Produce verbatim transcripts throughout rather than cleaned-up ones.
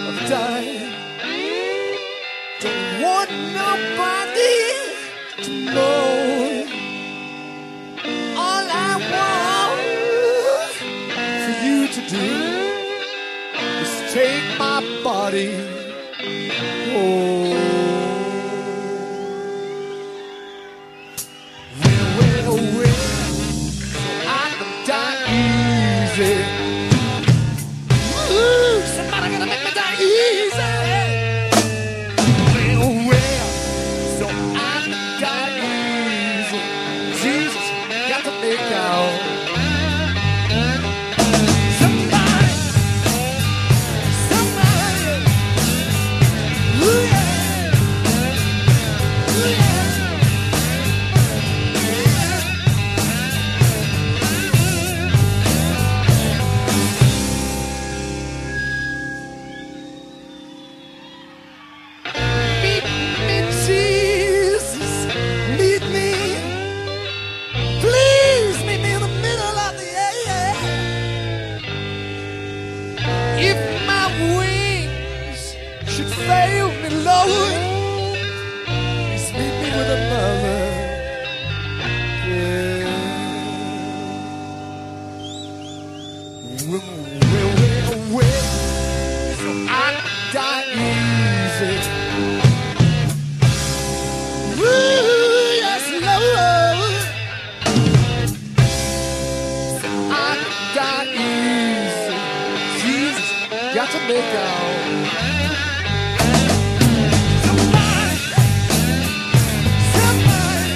of time. Don't want nobody to know. All I want for you to do is take my body. Oh, well, well, well, so I can die easy. Ooh, somebody gonna make me die easy. Well, well, so I can die easy. Jesus, got to make out. Somebody, somebody, ooh yeah, ooh yeah. Meet me, Jesus, meet me. Please meet me in the middle of the air. If my wings should fail me, Lord, please meet me with another. Yeah. Well, well, well, well, so I die easy. Ooh, yes, Lord. I die easy. Jesus, got to make out. Somebody, somebody.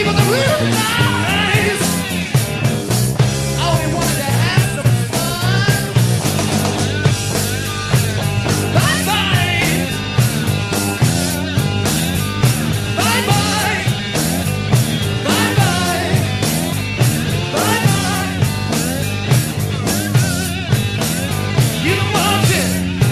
people to realize I only wanted to have some fun. Bye bye. Bye bye. Bye bye. Bye bye. You don't want it.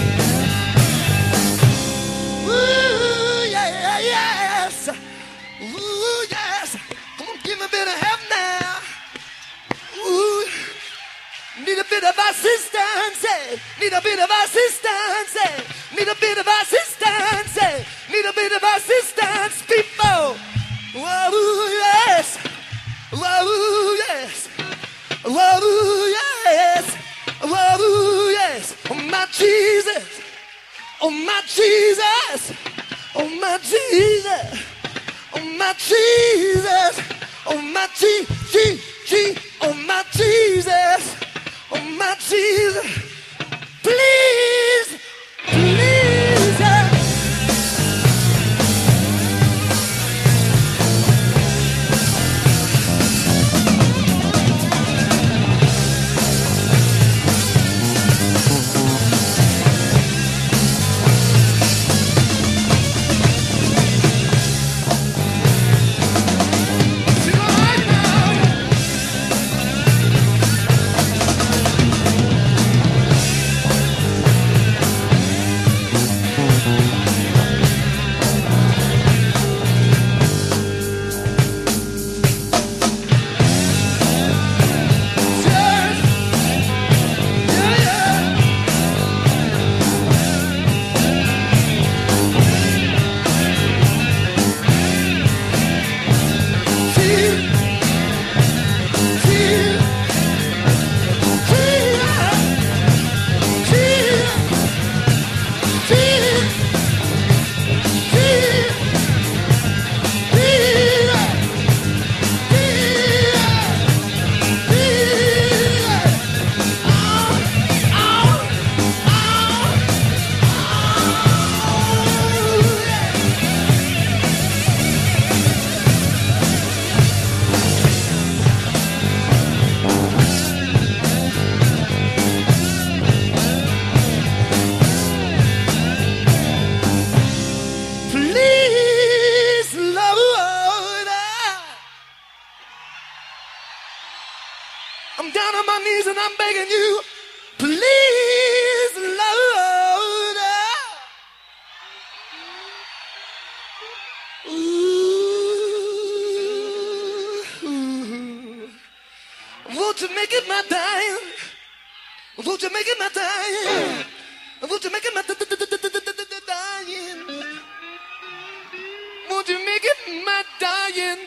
Ooh, yeah, yeah, yes. Ooh, yes. Come on, give me a bit of help now. Ooh, need a bit of assistance. eh. Need a bit of assistance. eh. Need a bit of assistance. eh. Need a bit of assistance, people. Whoa, yes. Whoa, yes. Whoa, yes. Whoa, yes. Oh, my Jesus. Oh, my Jesus. Oh, my Jesus. Oh, my Jesus. Oh, my G, G, G. Oh, my Jesus. Oh, my Jesus. Please, please. uh, Right now. Please, Lord, I'm down on my knees and I'm begging you. Please, Lord, ooh, won't you make it my time? Won't you make it my time? Won't you make it my dying? Won't you make it my dying,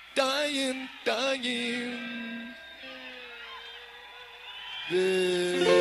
dying, dying? Yeah.